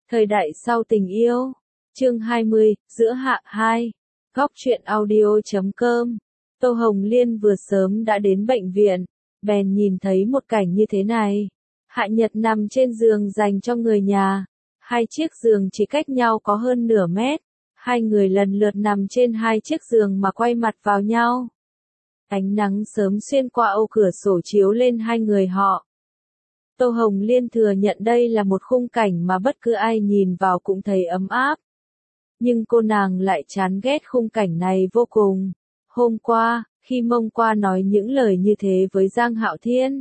Thời đại sau tình yêu. Chương 20, giữa hạ 2. Góc truyện audio.com. Tô Hồng Liên vừa sớm đã đến bệnh viện, bèn nhìn thấy một cảnh như thế này. Hạ Nhật nằm trên giường dành cho người nhà. Hai chiếc giường chỉ cách nhau có hơn nửa mét. Hai người lần lượt nằm trên hai chiếc giường mà quay mặt vào nhau. Ánh nắng sớm xuyên qua ô cửa sổ chiếu lên hai người họ. Tô Hồng Liên thừa nhận đây là một khung cảnh mà bất cứ ai nhìn vào cũng thấy ấm áp. Nhưng cô nàng lại chán ghét khung cảnh này vô cùng. Hôm qua, khi Mông Qua nói những lời như thế với Giang Hạo Thiên,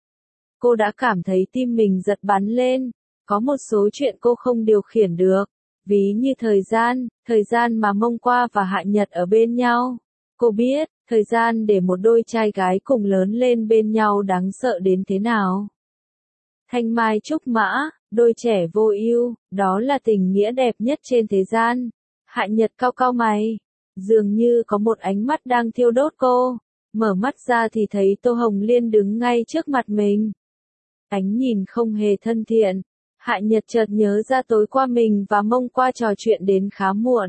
cô đã cảm thấy tim mình giật bắn lên. Có một số chuyện cô không điều khiển được, ví như thời gian mà Mông Qua và Hạ Nhật ở bên nhau. Cô biết, thời gian để một đôi trai gái cùng lớn lên bên nhau đáng sợ đến thế nào. Thanh mai trúc mã, đôi trẻ vô ưu, đó là tình nghĩa đẹp nhất trên thế gian. Hạ Nhật cau cau mày, dường như có một ánh mắt đang thiêu đốt cô. Mở mắt ra thì thấy Tô Hồng Liên đứng ngay trước mặt mình. Ánh nhìn không hề thân thiện. Hạ Nhật chợt nhớ ra tối qua mình và Mông Qua trò chuyện đến khá muộn.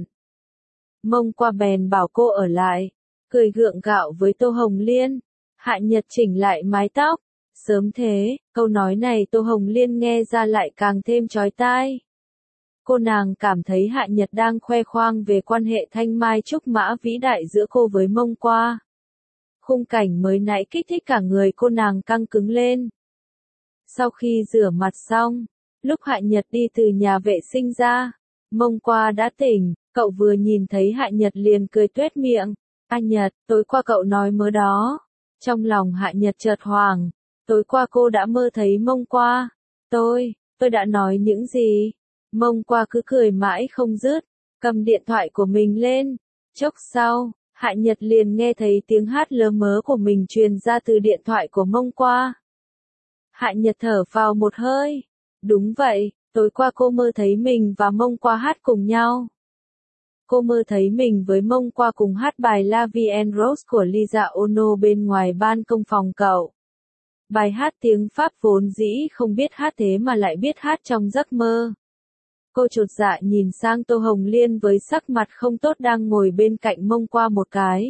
Mông Qua bèn bảo cô ở lại, cười gượng gạo với Tô Hồng Liên. Hạ Nhật chỉnh lại mái tóc. Sớm thế, câu nói này Tô Hồng Liên nghe ra lại càng thêm chói tai. Cô nàng cảm thấy Hạ Nhật đang khoe khoang về quan hệ thanh mai trúc mã vĩ đại giữa cô với Mông Qua. Khung cảnh mới nãy kích thích cả người cô nàng căng cứng lên. Sau khi rửa mặt xong, lúc Hạ Nhật đi từ nhà vệ sinh ra, Mông Qua đã tỉnh, cậu vừa nhìn thấy Hạ Nhật liền cười tuét miệng. A Nhật, tối qua cậu nói mớ đó. Trong lòng Hạ Nhật chợt hoảng. Tối qua cô đã mơ thấy Mông Qua. Tôi đã nói những gì? Mông Qua cứ cười mãi không dứt, cầm điện thoại của mình lên. Chốc sau, Hạ Nhật liền nghe thấy tiếng hát lơ mớ của mình truyền ra từ điện thoại của Mông Qua. Hạ Nhật thở phào một hơi. Đúng vậy, tối qua cô mơ thấy mình và Mông Qua hát cùng nhau. Cô mơ thấy mình với Mông Qua cùng hát bài La Vie en Rose của Lisa Ono bên ngoài ban công phòng cậu. Bài hát tiếng Pháp vốn dĩ không biết hát thế mà lại biết hát trong giấc mơ. Cô chột dạ nhìn sang Tô Hồng Liên với sắc mặt không tốt đang ngồi bên cạnh Mông Qua một cái.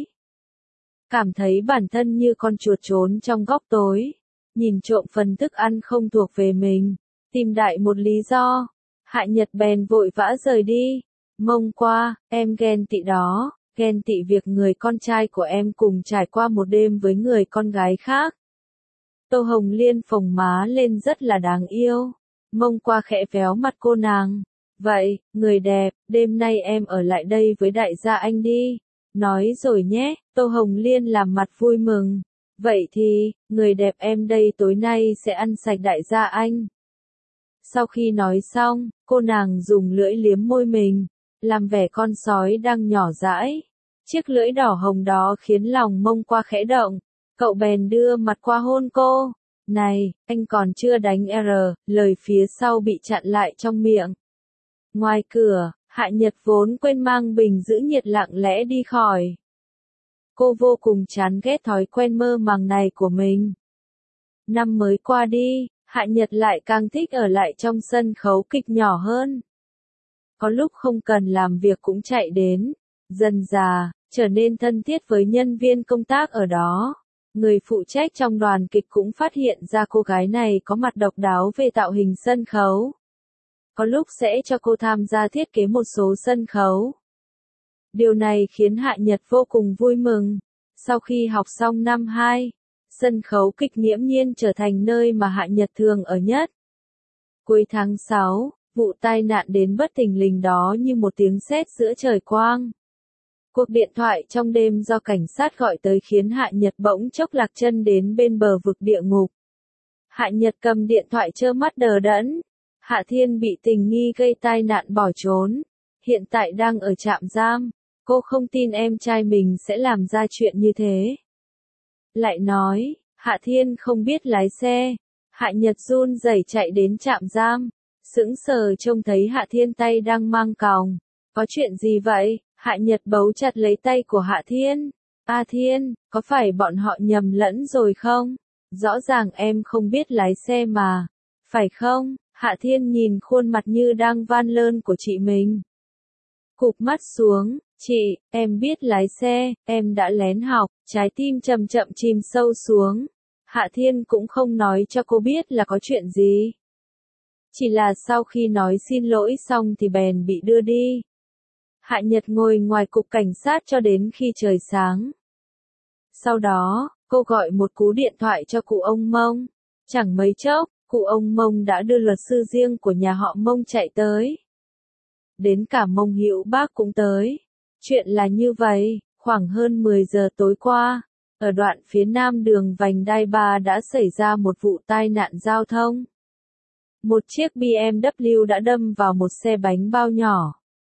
Cảm thấy bản thân như con chuột trốn trong góc tối, nhìn trộm phần thức ăn không thuộc về mình, tìm đại một lý do. Hạ Nhật bèn vội vã rời đi. Mông Qua, em ghen tị đó, ghen tị việc người con trai của em cùng trải qua một đêm với người con gái khác. Tô Hồng Liên phồng má lên rất là đáng yêu. Mông Qua khẽ véo mặt cô nàng. Vậy, người đẹp, đêm nay em ở lại đây với đại gia anh đi. Nói rồi nhé, Tô Hồng Liên làm mặt vui mừng. Vậy thì, người đẹp em đây tối nay sẽ ăn sạch đại gia anh. Sau khi nói xong, cô nàng dùng lưỡi liếm môi mình, làm vẻ con sói đang nhỏ dãi. Chiếc lưỡi đỏ hồng đó khiến lòng Mông Qua khẽ động. Cậu bèn đưa mặt qua hôn cô. Này, anh còn chưa đánh R, lời phía sau bị chặn lại trong miệng. Ngoài cửa, Hạ Nhật vốn quên mang bình giữ nhiệt lặng lẽ đi khỏi. Cô vô cùng chán ghét thói quen mơ màng này của mình. Năm mới qua đi, Hạ Nhật lại càng thích ở lại trong sân khấu kịch nhỏ hơn. Có lúc không cần làm việc cũng chạy đến, dần dà, trở nên thân thiết với nhân viên công tác ở đó. Người phụ trách trong đoàn kịch cũng phát hiện ra cô gái này có mặt độc đáo về tạo hình sân khấu. Có lúc sẽ cho cô tham gia thiết kế một số sân khấu. Điều này khiến Hạ Nhật vô cùng vui mừng. Sau khi học xong năm 2, sân khấu kịch nghiễm nhiên trở thành nơi mà Hạ Nhật thường ở nhất. Cuối tháng 6, vụ tai nạn đến bất thình lình đó như một tiếng sét giữa trời quang. Cuộc điện thoại trong đêm do cảnh sát gọi tới khiến Hạ Nhật bỗng chốc lạc chân đến bên bờ vực địa ngục. Hạ Nhật cầm điện thoại trơ mắt đờ đẫn. Hạ Thiên bị tình nghi gây tai nạn bỏ trốn. Hiện tại đang ở trạm giam. Cô không tin em trai mình sẽ làm ra chuyện như thế. Lại nói, Hạ Thiên không biết lái xe. Hạ Nhật run rẩy chạy đến trạm giam. Sững sờ trông thấy Hạ Thiên tay đang mang còng. Có chuyện gì vậy? Hạ Nhật bấu chặt lấy tay của Hạ Thiên. A Thiên, có phải bọn họ nhầm lẫn rồi không? Rõ ràng em không biết lái xe mà. Phải không? Hạ Thiên nhìn khuôn mặt như đang van lơn của chị mình. Cụp mắt xuống, chị, em biết lái xe, em đã lén học, trái tim chậm chậm chìm sâu xuống. Hạ Thiên cũng không nói cho cô biết là có chuyện gì. Chỉ là sau khi nói xin lỗi xong thì bèn bị đưa đi. Hạ Nhật ngồi ngoài cục cảnh sát cho đến khi trời sáng. Sau đó, cô gọi một cú điện thoại cho cụ ông Mông. Chẳng mấy chốc, cụ ông Mông đã đưa luật sư riêng của nhà họ Mông chạy tới. Đến cả Mông Hữu Bác cũng tới. Chuyện là như vậy, khoảng hơn 10 giờ tối qua, ở đoạn phía nam đường vành đai 3 đã xảy ra một vụ tai nạn giao thông. Một chiếc BMW đã đâm vào một xe bánh bao nhỏ.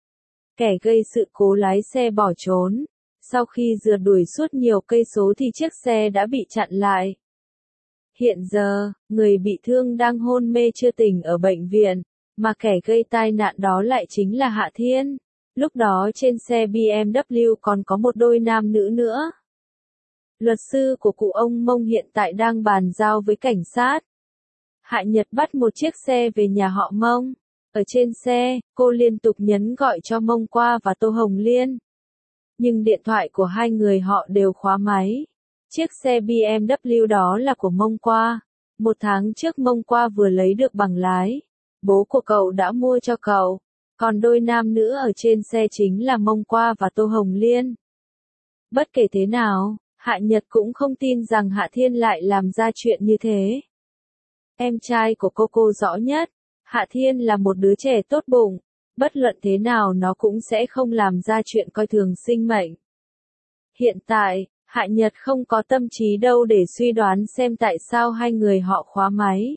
Kẻ gây sự cố lái xe bỏ trốn. Sau khi rượt đuổi suốt nhiều cây số thì chiếc xe đã bị chặn lại. Hiện giờ, người bị thương đang hôn mê chưa tỉnh ở bệnh viện, mà kẻ gây tai nạn đó lại chính là Hạ Thiên. Lúc đó trên xe BMW còn có một đôi nam nữ nữa. Luật sư của cụ ông Mông hiện tại đang bàn giao với cảnh sát. Hạ Nhật bắt một chiếc xe về nhà họ Mông. Ở trên xe, cô liên tục nhấn gọi cho Mông Qua và Tô Hồng Liên. Nhưng điện thoại của hai người họ đều khóa máy. Chiếc xe BMW đó là của Mông Qua. 1 tháng trước Mông Qua vừa lấy được bằng lái. Bố của cậu đã mua cho cậu. Còn đôi nam nữ ở trên xe chính là Mông Qua và Tô Hồng Liên. Bất kể thế nào, Hạ Nhật cũng không tin rằng Hạ Thiên lại làm ra chuyện như thế. Em trai của cô rõ nhất, Hạ Thiên là một đứa trẻ tốt bụng, bất luận thế nào nó cũng sẽ không làm ra chuyện coi thường sinh mệnh. Hiện tại, Hạ Nhật không có tâm trí đâu để suy đoán xem tại sao hai người họ khóa máy.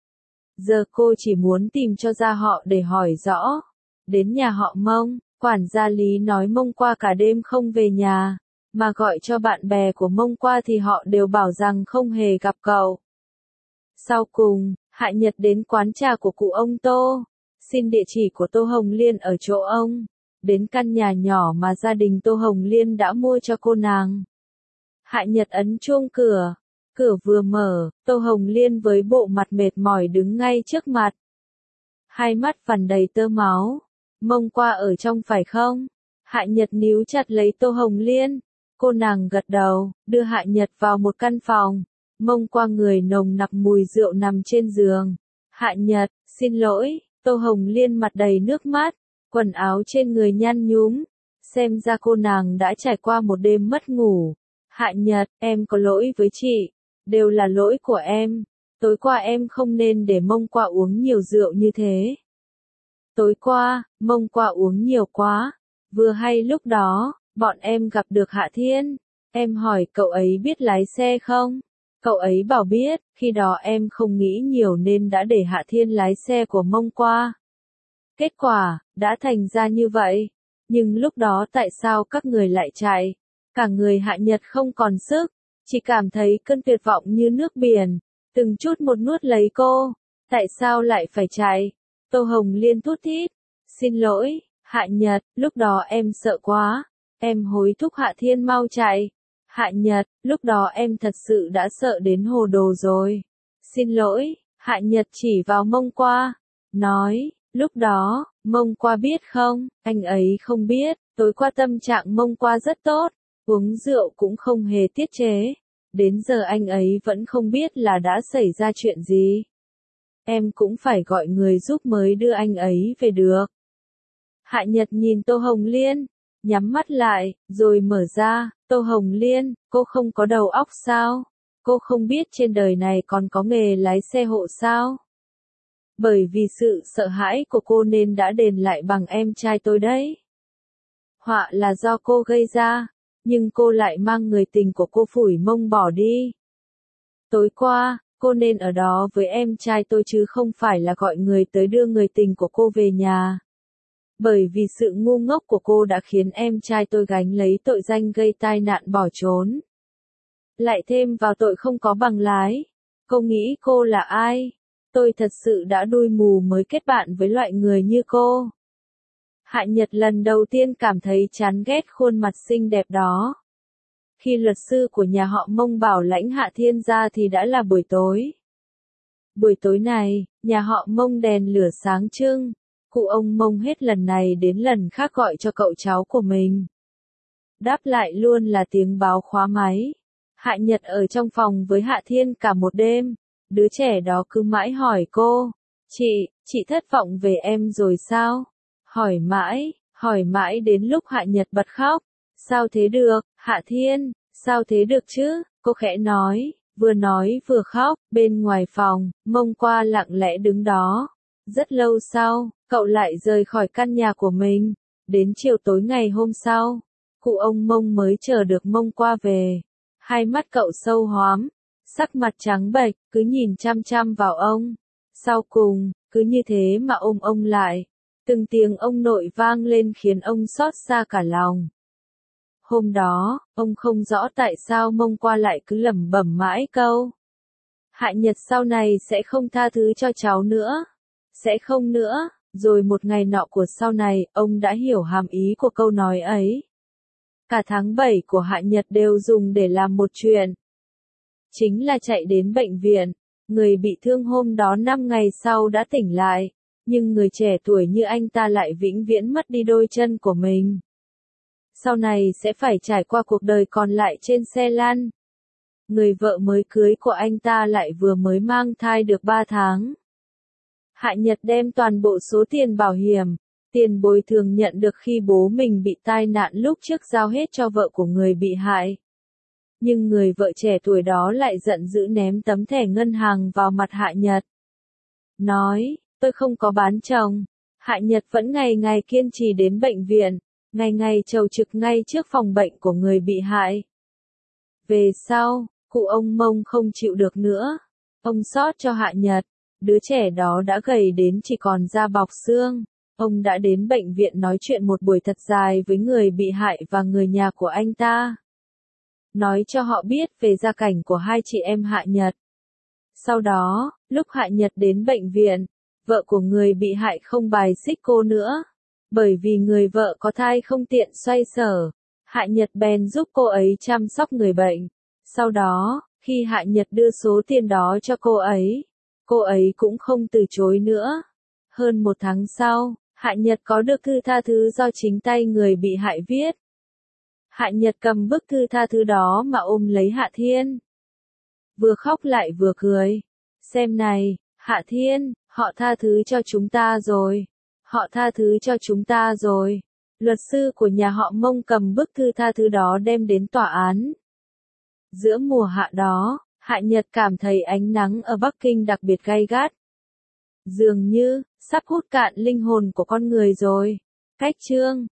Giờ cô chỉ muốn tìm cho ra họ để hỏi rõ. Đến nhà họ Mông, quản gia Lý nói Mông Qua cả đêm không về nhà, mà gọi cho bạn bè của Mông Qua thì họ đều bảo rằng không hề gặp cậu. Sau cùng, Hạ Nhật đến quán trà của cụ ông Tô, xin địa chỉ của Tô Hồng Liên ở chỗ ông, đến căn nhà nhỏ mà gia đình Tô Hồng Liên đã mua cho cô nàng. Hạ Nhật ấn chuông cửa, cửa vừa mở, Tô Hồng Liên với bộ mặt mệt mỏi đứng ngay trước mặt. Hai mắt vằn đầy tơ máu. Mông Qua ở trong phải không? Hạ Nhật níu chặt lấy Tô Hồng Liên. Cô nàng gật đầu, đưa Hạ Nhật vào một căn phòng. Mông Qua người nồng nặc mùi rượu nằm trên giường. Hạ Nhật, xin lỗi, Tô Hồng Liên mặt đầy nước mắt, quần áo trên người nhăn nhúm. Xem ra cô nàng đã trải qua một đêm mất ngủ. Hạ Nhật, em có lỗi với chị. Đều là lỗi của em. Tối qua em không nên để Mông Qua uống nhiều rượu như thế. Tối qua, Mông Qua uống nhiều quá. Vừa hay lúc đó, bọn em gặp được Hạ Thiên. Em hỏi cậu ấy biết lái xe không? Cậu ấy bảo biết, khi đó em không nghĩ nhiều nên đã để Hạ Thiên lái xe của Mông Qua. Kết quả, đã thành ra như vậy. Nhưng lúc đó tại sao các người lại chạy? Cả người Hạ Nhật không còn sức, chỉ cảm thấy cơn tuyệt vọng như nước biển, từng chút một nuốt lấy cô. Tại sao lại phải chạy? Tô Hồng Liên thút thít. Xin lỗi, Hạ Nhật, lúc đó em sợ quá. Em hối thúc Hạ Thiên mau chạy. Hạ Nhật, lúc đó em thật sự đã sợ đến hồ đồ rồi. Xin lỗi, Hạ Nhật chỉ vào Mông Qua. Nói, lúc đó, Mông Qua biết không? Anh ấy không biết, tối qua tâm trạng Mông Qua rất tốt. Uống rượu cũng không hề tiết chế. Đến giờ anh ấy vẫn không biết là đã xảy ra chuyện gì. Em cũng phải gọi người giúp mới đưa anh ấy về được. Hạ Nhật nhìn Tô Hồng Liên, nhắm mắt lại, rồi mở ra. Tô Hồng Liên, cô không có đầu óc sao? Cô không biết trên đời này còn có nghề lái xe hộ sao? Bởi vì sự sợ hãi của cô nên đã đền lại bằng em trai tôi đấy. Họa là do cô gây ra, nhưng cô lại mang người tình của cô phủi mông bỏ đi. Tối qua, cô nên ở đó với em trai tôi chứ không phải là gọi người tới đưa người tình của cô về nhà. Bởi vì sự ngu ngốc của cô đã khiến em trai tôi gánh lấy tội danh gây tai nạn bỏ trốn. Lại thêm vào tội không có bằng lái. Cô nghĩ cô là ai? Tôi thật sự đã đuôi mù mới kết bạn với loại người như cô. Hạ Nhật lần đầu tiên cảm thấy chán ghét khuôn mặt xinh đẹp đó. Khi luật sư của nhà họ Mông bảo lãnh Hạ Thiên ra thì đã là buổi tối. Buổi tối này, nhà họ Mông đèn lửa sáng trưng, cụ ông Mông hết lần này đến lần khác gọi cho cậu cháu của mình. Đáp lại luôn là tiếng báo khóa máy. Hạ Nhật ở trong phòng với Hạ Thiên cả một đêm, đứa trẻ đó cứ mãi hỏi cô, chị thất vọng về em rồi sao? Hỏi mãi đến lúc Hạ Nhật bật khóc. Sao thế được, Hạ Thiên, sao thế được chứ? Cô khẽ nói vừa khóc, bên ngoài phòng, Mông Qua lặng lẽ đứng đó. Rất lâu sau, cậu lại rời khỏi căn nhà của mình. Đến chiều tối ngày hôm sau, cụ ông Mông mới chờ được Mông Qua về. Hai mắt cậu sâu hoắm, sắc mặt trắng bệch, cứ nhìn chăm chăm vào ông. Sau cùng, cứ như thế mà ôm ông lại. Từng tiếng ông nội vang lên khiến ông xót xa cả lòng. Hôm đó, ông không rõ tại sao Mông Qua lại cứ lẩm bẩm mãi câu. Hạ Nhật sau này sẽ không tha thứ cho cháu nữa. Sẽ không nữa. Rồi một ngày nọ của sau này, ông đã hiểu hàm ý của câu nói ấy. Cả tháng 7 của Hạ Nhật đều dùng để làm một chuyện. Chính là chạy đến bệnh viện. Người bị thương hôm đó 5 ngày sau đã tỉnh lại. Nhưng người trẻ tuổi như anh ta lại vĩnh viễn mất đi đôi chân của mình. Sau này sẽ phải trải qua cuộc đời còn lại trên xe lăn. Người vợ mới cưới của anh ta lại vừa mới mang thai được 3 tháng. Hạ Nhật đem toàn bộ số tiền bảo hiểm, tiền bồi thường nhận được khi bố mình bị tai nạn lúc trước giao hết cho vợ của người bị hại. Nhưng người vợ trẻ tuổi đó lại giận dữ ném tấm thẻ ngân hàng vào mặt Hạ Nhật. Nói, tôi không có bán chồng. Hạ Nhật vẫn ngày ngày kiên trì đến bệnh viện, ngày ngày chầu trực ngay trước phòng bệnh của người bị hại. Về sau, cụ ông Mông không chịu được nữa. Ông xót cho Hạ Nhật. Đứa trẻ đó đã gầy đến chỉ còn da bọc xương. Ông đã đến bệnh viện nói chuyện một buổi thật dài với người bị hại và người nhà của anh ta. Nói cho họ biết về gia cảnh của hai chị em Hạ Nhật. Sau đó, lúc Hạ Nhật đến bệnh viện, vợ của người bị hại không bài xích cô nữa. Bởi vì người vợ có thai không tiện xoay sở, Hạ Nhật bèn giúp cô ấy chăm sóc người bệnh. Sau đó, khi Hạ Nhật đưa số tiền đó cho cô ấy cũng không từ chối nữa. Hơn 1 tháng sau, Hạ Nhật có được thư tha thứ do chính tay người bị hại viết. Hạ Nhật cầm bức thư tha thứ đó mà ôm lấy Hạ Thiên. Vừa khóc lại vừa cười. Xem này, Hạ Thiên, họ tha thứ cho chúng ta rồi. Họ tha thứ cho chúng ta rồi. Luật sư của nhà họ Mông cầm bức thư tha thứ đó đem đến tòa án. Giữa mùa hạ đó, Hạ Nhật cảm thấy ánh nắng ở Bắc Kinh đặc biệt gay gắt. Dường như, sắp hút cạn linh hồn của con người rồi. Cách chương